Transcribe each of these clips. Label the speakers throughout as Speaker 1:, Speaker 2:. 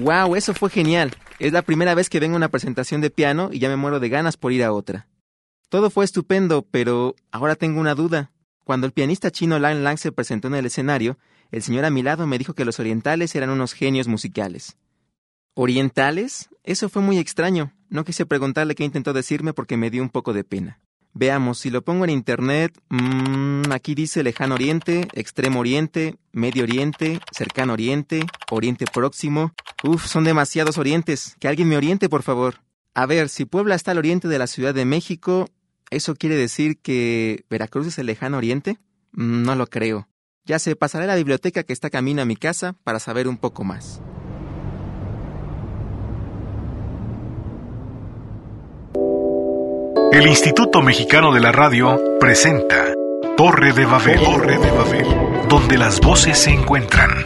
Speaker 1: ¡Wow! Eso fue genial. Es la primera vez que vengo a una presentación de piano y ya me muero de ganas por ir a otra. Todo fue estupendo, pero ahora tengo una duda. Cuando el pianista chino Lang Lang se presentó en el escenario, el señor a mi lado me dijo que los orientales eran unos genios musicales. ¿Orientales? Eso fue muy extraño. No quise preguntarle qué intentó decirme porque me dio un poco de pena. Veamos, si lo pongo en internet, aquí dice Lejano Oriente, Extremo Oriente, Medio Oriente, Cercano Oriente, Oriente Próximo. Son demasiados orientes. Que alguien me oriente, por favor. A ver, si Puebla está al oriente de la Ciudad de México, ¿eso quiere decir que Veracruz es el Lejano Oriente? No lo creo. Ya sé, pasaré a la biblioteca que está camino a mi casa para saber un poco más.
Speaker 2: El Instituto Mexicano de la Radio presenta Torre de Babel, donde las voces se encuentran.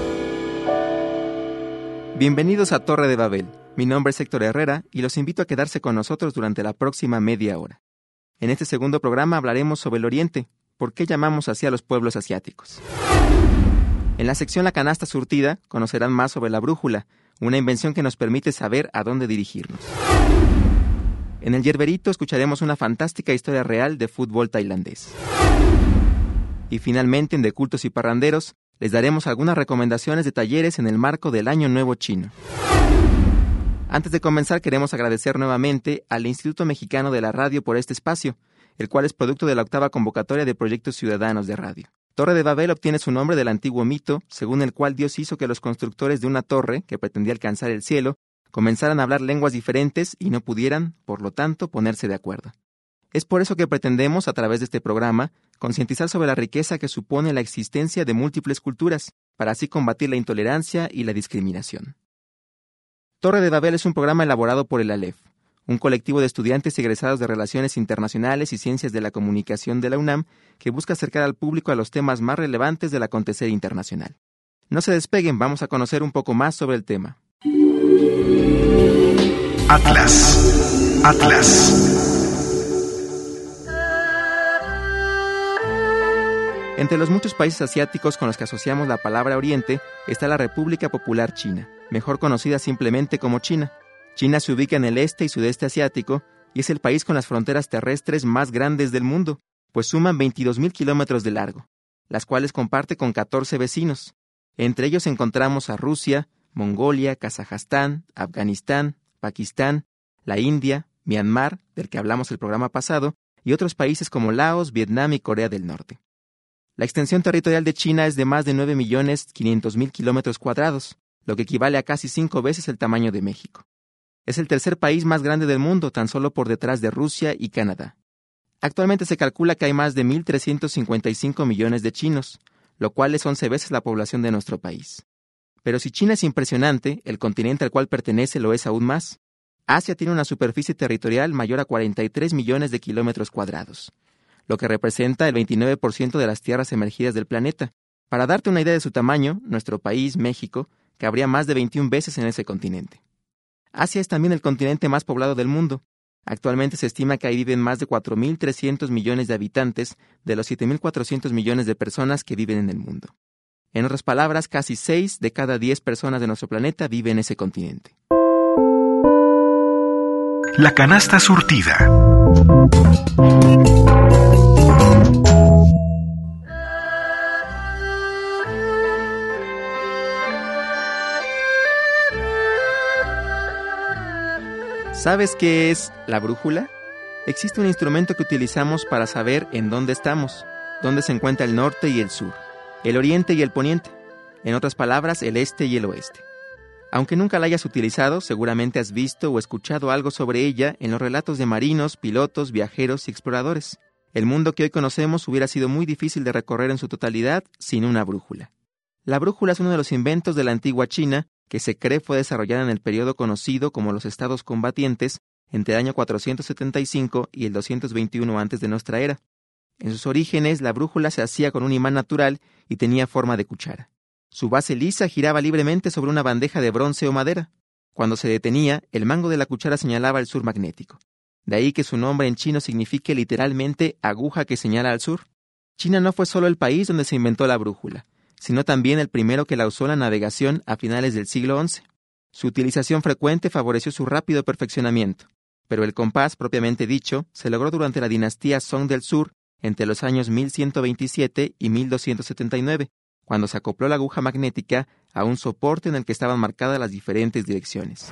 Speaker 1: Bienvenidos a Torre de Babel. Mi nombre es Héctor Herrera y los invito a quedarse con nosotros durante la próxima media hora. En este segundo programa hablaremos sobre el Oriente, por qué llamamos así a los pueblos asiáticos. En la sección La Canasta Surtida conocerán más sobre la brújula, una invención que nos permite saber a dónde dirigirnos. En el Yerberito escucharemos una fantástica historia real de fútbol tailandés. Y finalmente, en De Cultos y Parranderos, les daremos algunas recomendaciones de talleres en el marco del Año Nuevo Chino. Antes de comenzar, queremos agradecer nuevamente al Instituto Mexicano de la Radio por este espacio, el cual es producto de la 8ª convocatoria de proyectos ciudadanos de radio. Torre de Babel obtiene su nombre del antiguo mito, según el cual Dios hizo que los constructores de una torre, que pretendía alcanzar el cielo, comenzaran a hablar lenguas diferentes y no pudieran, por lo tanto, ponerse de acuerdo. Es por eso que pretendemos, a través de este programa, concientizar sobre la riqueza que supone la existencia de múltiples culturas, para así combatir la intolerancia y la discriminación. Torre de Babel es un programa elaborado por el ALEF, un colectivo de estudiantes egresados de Relaciones Internacionales y Ciencias de la Comunicación de la UNAM que busca acercar al público a los temas más relevantes del acontecer internacional. No se despeguen, vamos a conocer un poco más sobre el tema.
Speaker 2: Atlas.
Speaker 1: Entre los muchos países asiáticos con los que asociamos la palabra Oriente está la República Popular China, mejor conocida simplemente como China. China se ubica en el este y sudeste asiático y es el país con las fronteras terrestres más grandes del mundo, pues suman 22.000 kilómetros de largo, las cuales comparte con 14 vecinos. Entre ellos encontramos a Rusia, Mongolia, Kazajstán, Afganistán, Pakistán, la India, Myanmar, del que hablamos el programa pasado, y otros países como Laos, Vietnam y Corea del Norte. La extensión territorial de China es de más de 9.500.000 kilómetros cuadrados, lo que equivale a casi 5 veces el tamaño de México. Es el tercer país más grande del mundo, tan solo por detrás de Rusia y Canadá. Actualmente se calcula que hay más de 1.355 millones de chinos, lo cual es 11 veces la población de nuestro país. Pero si China es impresionante, el continente al cual pertenece lo es aún más. Asia tiene una superficie territorial mayor a 43 millones de kilómetros cuadrados, lo que representa el 29% de las tierras emergidas del planeta. Para darte una idea de su tamaño, nuestro país, México, cabría más de 21 veces en ese continente. Asia es también el continente más poblado del mundo. Actualmente se estima que ahí viven más de 4.300 millones de habitantes de los 7.400 millones de personas que viven en el mundo. En otras palabras, casi 6 de cada 10 personas de nuestro planeta viven en ese continente.
Speaker 2: La canasta surtida.
Speaker 1: ¿Sabes qué es la brújula? Existe un instrumento que utilizamos para saber en dónde estamos, dónde se encuentra el norte y el sur, el oriente y el poniente, en otras palabras, el este y el oeste. Aunque nunca la hayas utilizado, seguramente has visto o escuchado algo sobre ella en los relatos de marinos, pilotos, viajeros y exploradores. El mundo que hoy conocemos hubiera sido muy difícil de recorrer en su totalidad sin una brújula. La brújula es uno de los inventos de la antigua China que se cree fue desarrollada en el periodo conocido como los estados combatientes entre el año 475 y el 221 antes de nuestra era. En sus orígenes, la brújula se hacía con un imán natural y tenía forma de cuchara. Su base lisa giraba libremente sobre una bandeja de bronce o madera. Cuando se detenía, el mango de la cuchara señalaba el sur magnético. De ahí que su nombre en chino signifique literalmente aguja que señala al sur. China no fue solo el país donde se inventó la brújula, sino también el primero que la usó en la navegación a finales del siglo XI. Su utilización frecuente favoreció su rápido perfeccionamiento, pero el compás propiamente dicho se logró durante la dinastía Song del Sur entre los años 1127 y 1279, cuando se acopló la aguja magnética a un soporte en el que estaban marcadas las diferentes direcciones.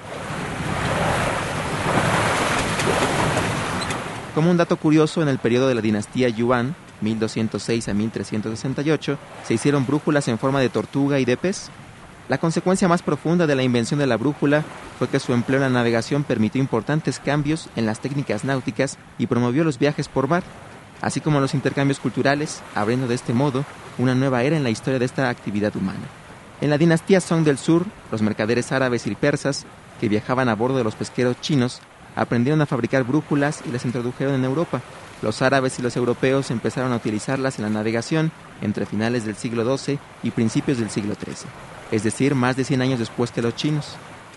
Speaker 1: Como un dato curioso, en el periodo de la dinastía Yuan, 1206 a 1368, se hicieron brújulas en forma de tortuga y de pez. La consecuencia más profunda de la invención de la brújula fue que su empleo en la navegación permitió importantes cambios en las técnicas náuticas y promovió los viajes por mar, así como los intercambios culturales, abriendo de este modo una nueva era en la historia de esta actividad humana. En la dinastía Song del Sur, los mercaderes árabes y persas, que viajaban a bordo de los pesqueros chinos, aprendieron a fabricar brújulas y las introdujeron en Europa. Los árabes y los europeos empezaron a utilizarlas en la navegación entre finales del siglo XII y principios del siglo XIII, es decir, más de 100 años después que los chinos.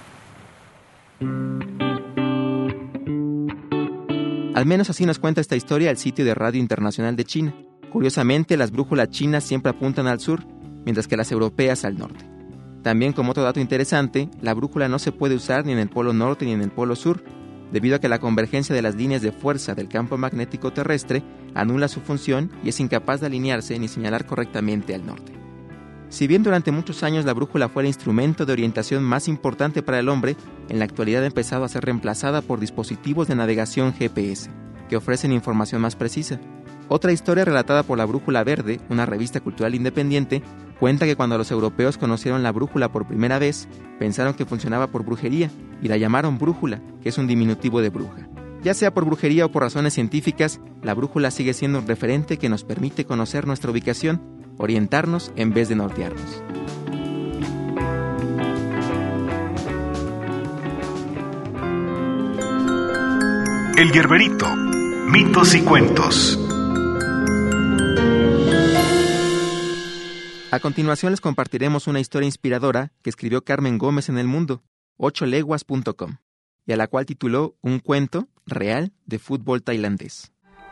Speaker 1: Al menos así nos cuenta esta historia el sitio de Radio Internacional de China. Curiosamente, las brújulas chinas siempre apuntan al sur, mientras que las europeas al norte. También, como otro dato interesante, la brújula no se puede usar ni en el polo norte ni en el polo sur, debido a que la convergencia de las líneas de fuerza del campo magnético terrestre anula su función y es incapaz de alinearse ni señalar correctamente al norte. Si bien durante muchos años la brújula fue el instrumento de orientación más importante para el hombre, en la actualidad ha empezado a ser reemplazada por dispositivos de navegación GPS, que ofrecen información más precisa. Otra historia relatada por La Brújula Verde, una revista cultural independiente, cuenta que cuando los europeos conocieron la brújula por primera vez, pensaron que funcionaba por brujería y la llamaron brújula, que es un diminutivo de bruja. Ya sea por brujería o por razones científicas, la brújula sigue siendo un referente que nos permite conocer nuestra ubicación, orientarnos en vez de nortearnos.
Speaker 2: El Gerberito, mitos y cuentos.
Speaker 1: A continuación les compartiremos una historia inspiradora que escribió Carmen Gómez en El Mundo, 8leguas.com, y a la cual tituló Un cuento real de fútbol tailandés.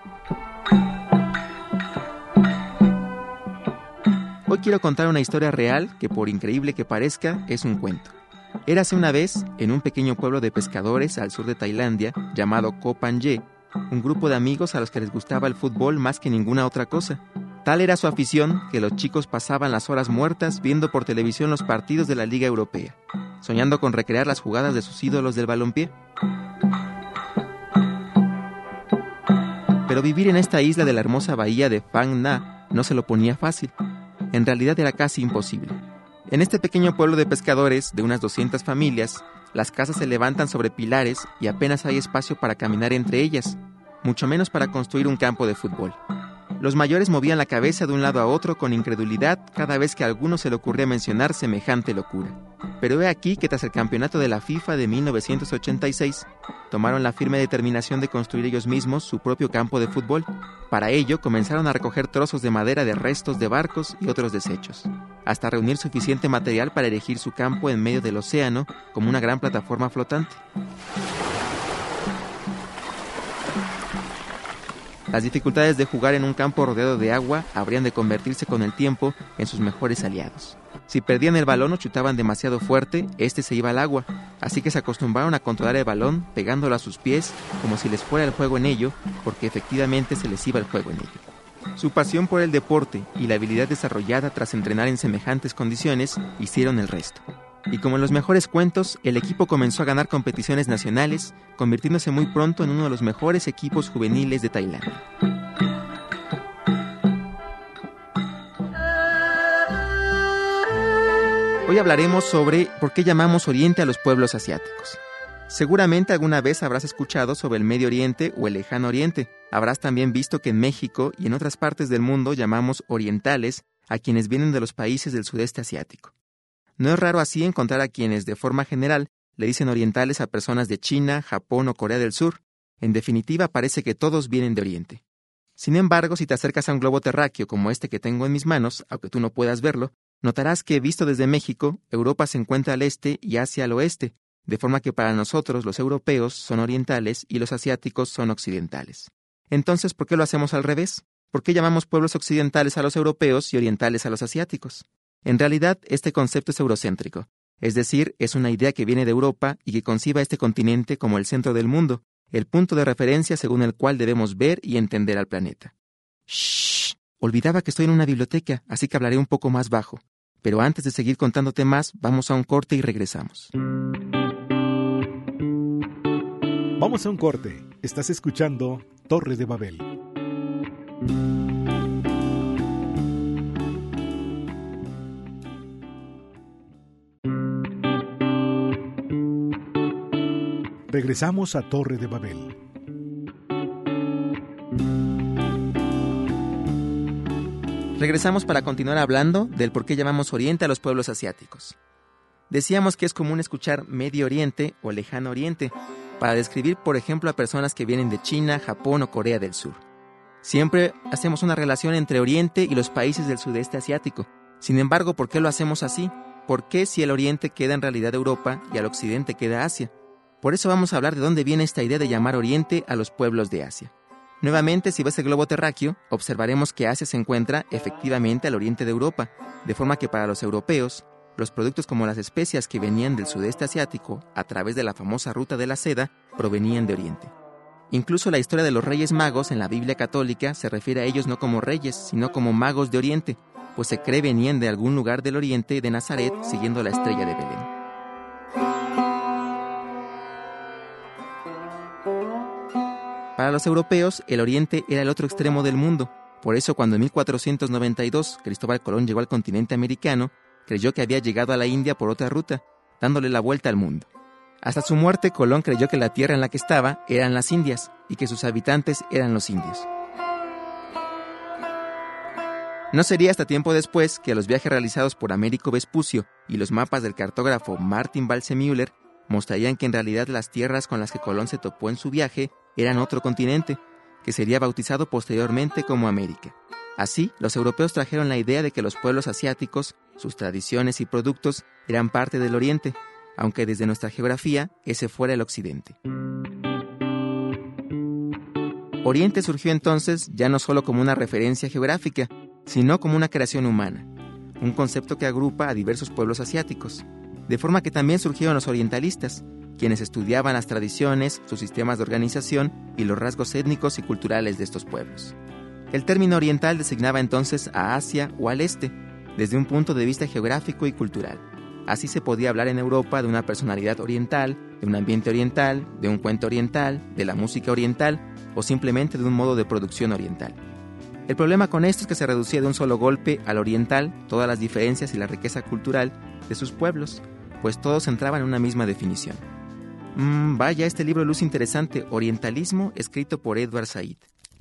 Speaker 1: Hoy quiero contar una historia real que, por increíble que parezca, es un cuento. Érase una vez, en un pequeño pueblo de pescadores al sur de Tailandia, llamado Koh Phangan, un grupo de amigos a los que les gustaba el fútbol más que ninguna otra cosa. Tal era su afición que los chicos pasaban las horas muertas viendo por televisión los partidos de la Liga Europea, soñando con recrear las jugadas de sus ídolos del balompié. Pero vivir en esta isla de la hermosa bahía de Phang Nga no se lo ponía fácil. En realidad era casi imposible. En este pequeño pueblo de pescadores, de unas 200 familias, las casas se levantan sobre pilares y apenas hay espacio para caminar entre ellas, mucho menos para construir un campo de fútbol. Los mayores movían la cabeza de un lado a otro con incredulidad cada vez que a alguno se le ocurría mencionar semejante locura. Pero he aquí que tras el campeonato de la FIFA de 1986, tomaron la firme determinación de construir ellos mismos su propio campo de fútbol. Para ello, comenzaron a recoger trozos de madera de restos de barcos y otros desechos, hasta reunir suficiente material para erigir su campo en medio del océano como una gran plataforma flotante. Las dificultades de jugar en un campo rodeado de agua habrían de convertirse con el tiempo en sus mejores aliados. Si perdían el balón o chutaban demasiado fuerte, este se iba al agua, así que se acostumbraron a controlar el balón pegándolo a sus pies como si les fuera el juego en ello, porque efectivamente se les iba el juego en ello. Su pasión por el deporte y la habilidad desarrollada tras entrenar en semejantes condiciones hicieron el resto. Y como en los mejores cuentos, el equipo comenzó a ganar competiciones nacionales, convirtiéndose muy pronto en uno de los mejores equipos juveniles de Tailandia. Hoy hablaremos sobre por qué llamamos Oriente a los pueblos asiáticos. Seguramente alguna vez habrás escuchado sobre el Medio Oriente o el Lejano Oriente. Habrás también visto que en México y en otras partes del mundo llamamos orientales a quienes vienen de los países del sudeste asiático. No es raro así encontrar a quienes, de forma general, le dicen orientales a personas de China, Japón o Corea del Sur. En definitiva, parece que todos vienen de Oriente. Sin embargo, si te acercas a un globo terráqueo como este que tengo en mis manos, aunque tú no puedas verlo, notarás que, visto desde México, Europa se encuentra al este y Asia al oeste, de forma que para nosotros los europeos son orientales y los asiáticos son occidentales. Entonces, ¿por qué lo hacemos al revés? ¿Por qué llamamos pueblos occidentales a los europeos y orientales a los asiáticos? En realidad, este concepto es eurocéntrico, Es decir, es una idea que viene de Europa y que concibe a este continente como el centro del mundo, el punto de referencia según el cual debemos ver y entender al planeta. ¡Shh! Olvidaba que estoy en una biblioteca, así que hablaré un poco más bajo. Pero antes de seguir contándote más, vamos a un corte y regresamos.
Speaker 2: Vamos a un corte. Estás escuchando Torre de Babel. Regresamos a Torre de Babel.
Speaker 1: Regresamos para continuar hablando del por qué llamamos Oriente a los pueblos asiáticos. Decíamos que es común escuchar Medio Oriente o Lejano Oriente para describir, por ejemplo, a personas que vienen de China, Japón o Corea del Sur. Siempre hacemos una relación entre Oriente y los países del sudeste asiático. Sin embargo, ¿por qué lo hacemos así? ¿Por qué si el Oriente queda en realidad Europa y al Occidente queda Asia? Por eso vamos a hablar de dónde viene esta idea de llamar Oriente a los pueblos de Asia. Nuevamente, si ves el globo terráqueo, observaremos que Asia se encuentra efectivamente al oriente de Europa, de forma que para los europeos, los productos como las especias que venían del sudeste asiático a través de la famosa ruta de la seda provenían de Oriente. Incluso la historia de los Reyes Magos en la Biblia católica se refiere a ellos no como reyes, sino como magos de Oriente, pues se cree venían de algún lugar del Oriente de Nazaret siguiendo la estrella de Belén. Para los europeos, el Oriente era el otro extremo del mundo. Por eso, cuando en 1492 Cristóbal Colón llegó al continente americano, creyó que había llegado a la India por otra ruta, dándole la vuelta al mundo. Hasta su muerte, Colón creyó que la tierra en la que estaba eran las Indias y que sus habitantes eran los indios. No sería hasta tiempo después que los viajes realizados por Américo Vespucio y los mapas del cartógrafo Martin Balsemüller mostrarían que en realidad las tierras con las que Colón se topó en su viaje eran otro continente, que sería bautizado posteriormente como América. Así, los europeos trajeron la idea de que los pueblos asiáticos, sus tradiciones y productos eran parte del Oriente, aunque desde nuestra geografía ese fuera el Occidente. Oriente surgió entonces ya no solo como una referencia geográfica, sino como una creación humana, un concepto que agrupa a diversos pueblos asiáticos, de forma que también surgieron los orientalistas, quienes estudiaban las tradiciones, sus sistemas de organización y los rasgos étnicos y culturales de estos pueblos. El término oriental designaba entonces a Asia o al este, desde un punto de vista geográfico y cultural. Así se podía hablar en Europa de una personalidad oriental, de un ambiente oriental, de un cuento oriental, de la música oriental o simplemente de un modo de producción oriental. El problema con esto es que se reducía de un solo golpe al oriental todas las diferencias y la riqueza cultural de sus pueblos, pues todos entraban en una misma definición. Vaya, este libro luce interesante, Orientalismo, escrito por Edward Said.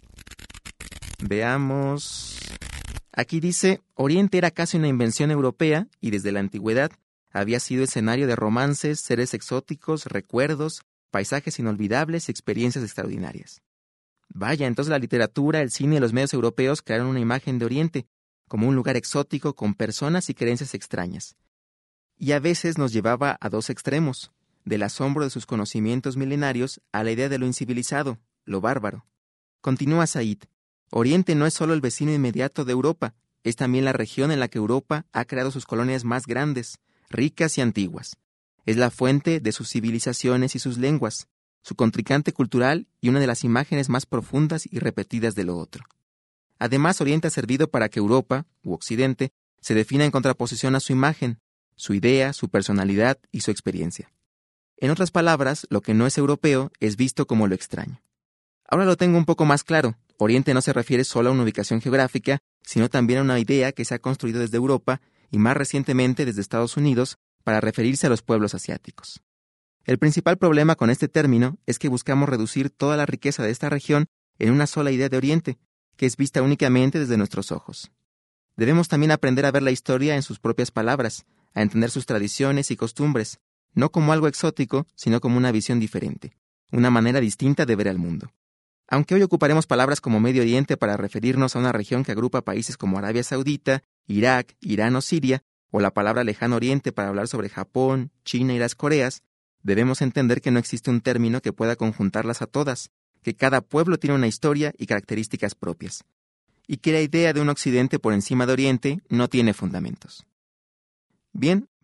Speaker 1: Veamos. Aquí dice, Oriente era casi una invención europea y desde la antigüedad había sido escenario de romances, seres exóticos, recuerdos, paisajes inolvidables y experiencias extraordinarias. Vaya, entonces la literatura, el cine y los medios europeos crearon una imagen de Oriente, como un lugar exótico con personas y creencias extrañas. Y a veces nos llevaba a dos extremos, del asombro de sus conocimientos milenarios a la idea de lo incivilizado, lo bárbaro. Continúa Said, Oriente no es solo el vecino inmediato de Europa, es también la región en la que Europa ha creado sus colonias más grandes, ricas y antiguas. Es la fuente de sus civilizaciones y sus lenguas, su contrincante cultural y una de las imágenes más profundas y repetidas de lo otro. Además, Oriente ha servido para que Europa, u Occidente, se defina en contraposición a su imagen, su idea, su personalidad y su experiencia. En otras palabras, lo que no es europeo es visto como lo extraño. Ahora lo tengo un poco más claro. Oriente no se refiere solo a una ubicación geográfica, sino también a una idea que se ha construido desde Europa y más recientemente desde Estados Unidos para referirse a los pueblos asiáticos. El principal problema con este término es que buscamos reducir toda la riqueza de esta región en una sola idea de Oriente, que es vista únicamente desde nuestros ojos. Debemos también aprender a ver la historia en sus propias palabras, a entender sus tradiciones y costumbres, no como algo exótico, sino como una visión diferente, una manera distinta de ver al mundo. Aunque hoy ocuparemos palabras como Medio Oriente para referirnos a una región que agrupa países como Arabia Saudita, Irak, Irán o Siria, o la palabra Lejano Oriente para hablar sobre Japón, China y las Coreas, debemos entender que no existe un término que pueda conjuntarlas a todas, que cada pueblo tiene una historia y características propias, y que la idea de un Occidente por encima de Oriente no tiene fundamentos. Bien,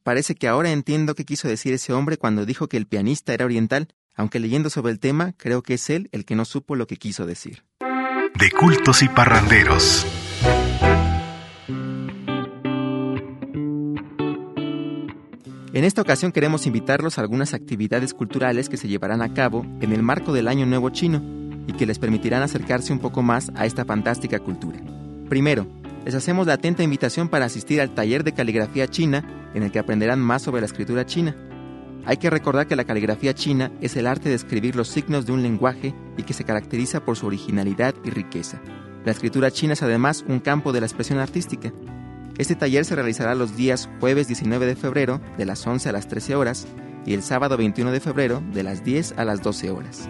Speaker 1: Parece que ahora entiendo qué quiso decir ese hombre cuando dijo que el pianista era oriental, aunque leyendo sobre el tema, creo que es él el que no supo lo que quiso decir.
Speaker 2: De cultos y parranderos.
Speaker 1: En esta ocasión queremos invitarlos a algunas actividades culturales que se llevarán a cabo en el marco del Año Nuevo Chino y que les permitirán acercarse un poco más a esta fantástica cultura. Primero, les hacemos la atenta invitación para asistir al taller de caligrafía china, en el que aprenderán más sobre la escritura china. Hay que recordar que la caligrafía china es el arte de escribir los signos de un lenguaje y que se caracteriza por su originalidad y riqueza. La escritura china es además un campo de la expresión artística. Este taller se realizará los días jueves 19 de febrero de las 11 a las 13 horas y el sábado 21 de febrero de las 10 a las 12 horas.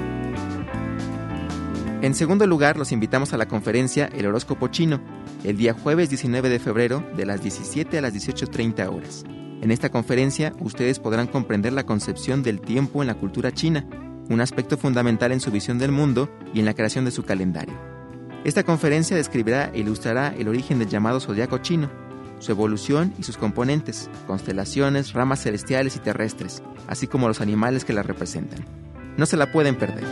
Speaker 1: En segundo lugar, los invitamos a la conferencia El Horóscopo Chino, el día jueves 19 de febrero de las 17 a las 18:30 horas. En esta conferencia, ustedes podrán comprender la concepción del tiempo en la cultura china, un aspecto fundamental en su visión del mundo y en la creación de su calendario. Esta conferencia describirá e ilustrará el origen del llamado zodiaco chino, su evolución y sus componentes, constelaciones, ramas celestiales y terrestres, así como los animales que la representan. No se la pueden perder.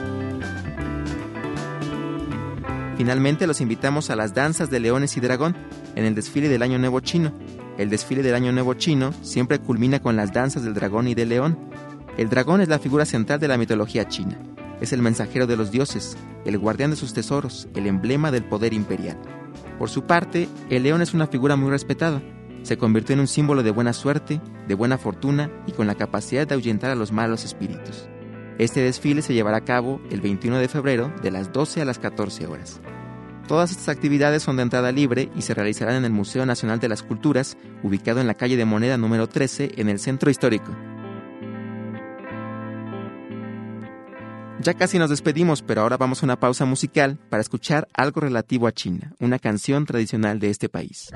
Speaker 1: Finalmente, los invitamos a las danzas de leones y dragón en el desfile del Año Nuevo Chino. El desfile del Año Nuevo Chino siempre culmina con las danzas del dragón y del león. El dragón es la figura central de la mitología china. Es el mensajero de los dioses, el guardián de sus tesoros, el emblema del poder imperial. Por su parte, el león es una figura muy respetada. Se convirtió en un símbolo de buena suerte, de buena fortuna y con la capacidad de ahuyentar a los malos espíritus. Este desfile se llevará a cabo el 21 de febrero de las 12 a las 14 horas. Todas estas actividades son de entrada libre y se realizarán en el Museo Nacional de las Culturas, ubicado en la calle de Moneda número 13, en el Centro Histórico. Ya casi nos despedimos, pero ahora vamos a una pausa musical para escuchar algo relativo a China, una canción tradicional de este país.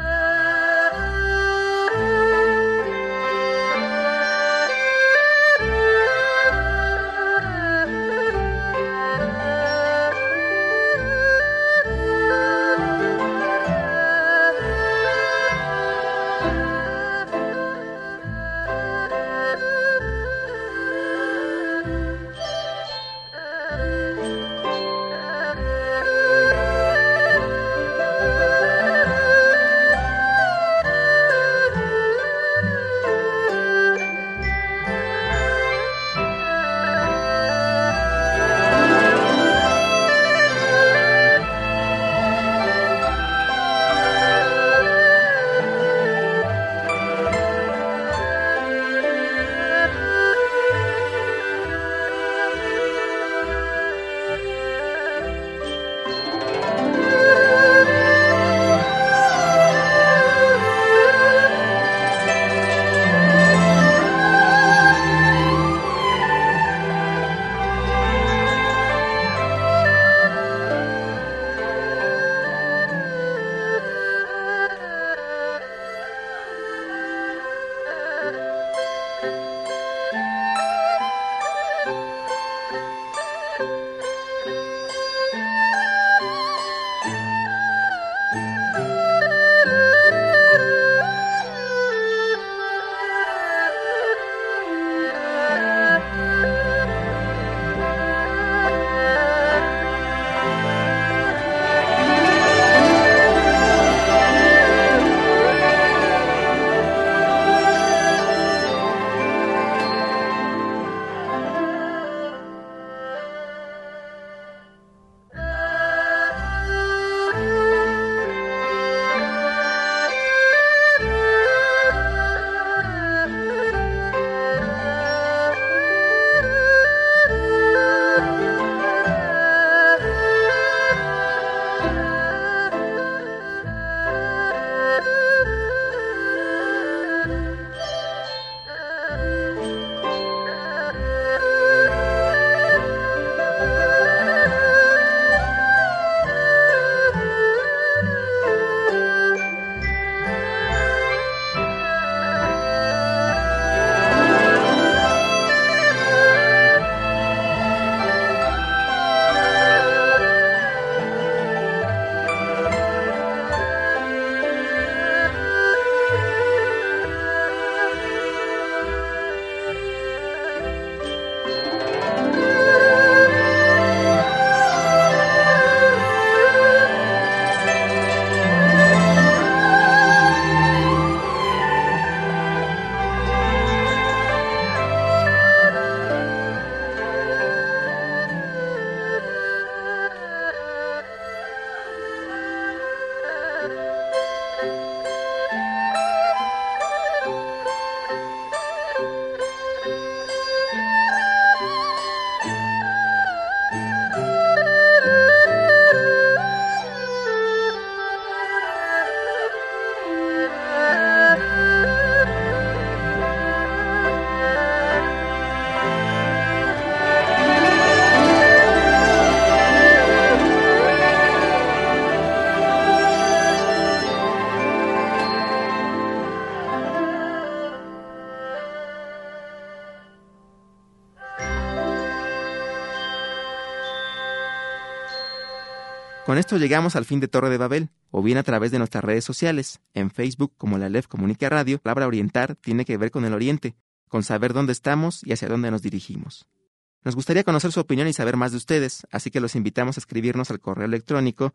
Speaker 1: Con esto llegamos al fin de Torre de Babel, o bien a través de nuestras redes sociales. En Facebook, como la Aleph Comunica Radio, la palabra orientar tiene que ver con el oriente, con saber dónde estamos y hacia dónde nos dirigimos. Nos gustaría conocer su opinión y saber más de ustedes, así que los invitamos a escribirnos al correo electrónico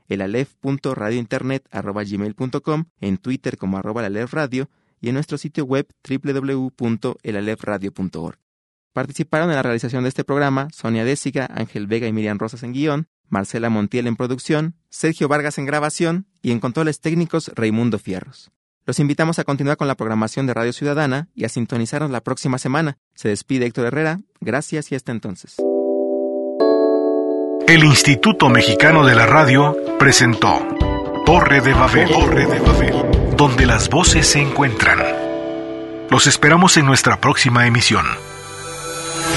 Speaker 1: elalef.radiointernet@gmail.com, en Twitter como @laleph-radio y en nuestro sitio web www.elalefradio.org. Participaron en la realización de este programa Sonia Désiga, Ángel Vega y Miriam Rosas en guión, Marcela Montiel en producción, Sergio Vargas en grabación y en controles técnicos Raimundo Fierros. Los invitamos a continuar con la programación de Radio Ciudadana y a sintonizarnos la próxima semana. Se despide Héctor Herrera. Gracias y hasta entonces.
Speaker 2: El Instituto Mexicano de la Radio presentó Torre de Babel, donde las voces se encuentran. Los esperamos en nuestra próxima emisión.